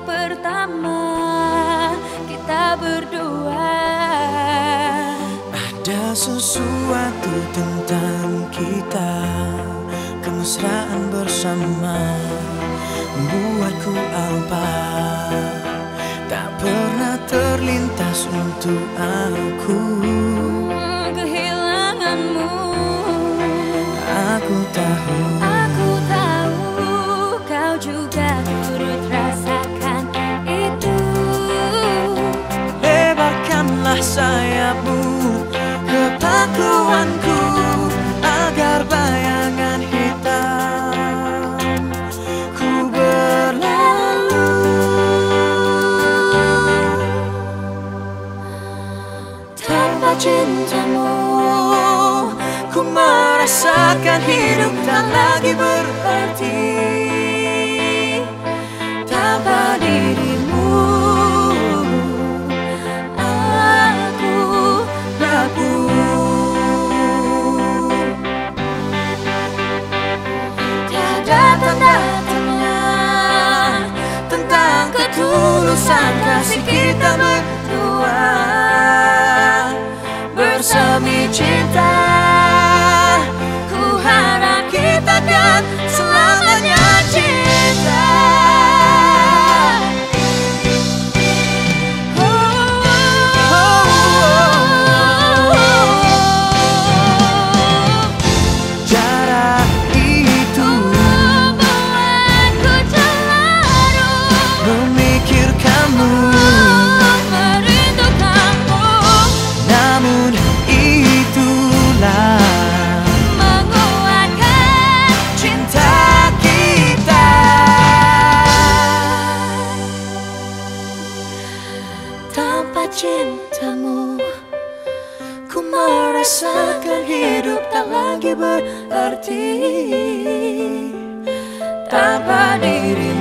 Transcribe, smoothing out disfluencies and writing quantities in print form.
pertama kita berdua. Ada sesuatu tentang kita, kemesraan bersama membuatku alpa. Tak pernah terlintas untuk aku kehilanganmu. Aku tahu kau juga turut rasakan itu. Lebarkanlah sayapmu, kepangkuanku, agar bayangan hitam ku berlalu. Tanpa cintamu ku merasakan hidup tak lagi berarti. Tanpa dirimu aku lapuk. Tiada tanda-tanda tentang ketulusan kasih kita berdua. Bersemi cinta, ku harap kita kan selamanya cinta. Jarak itu membuatku cemburu, memikirkanmu, merindukanmu. namun itulah Menguatkan cinta kita. Tanpa cintamu ku merasakan hidup tak lagi berarti. Tanpa dirimu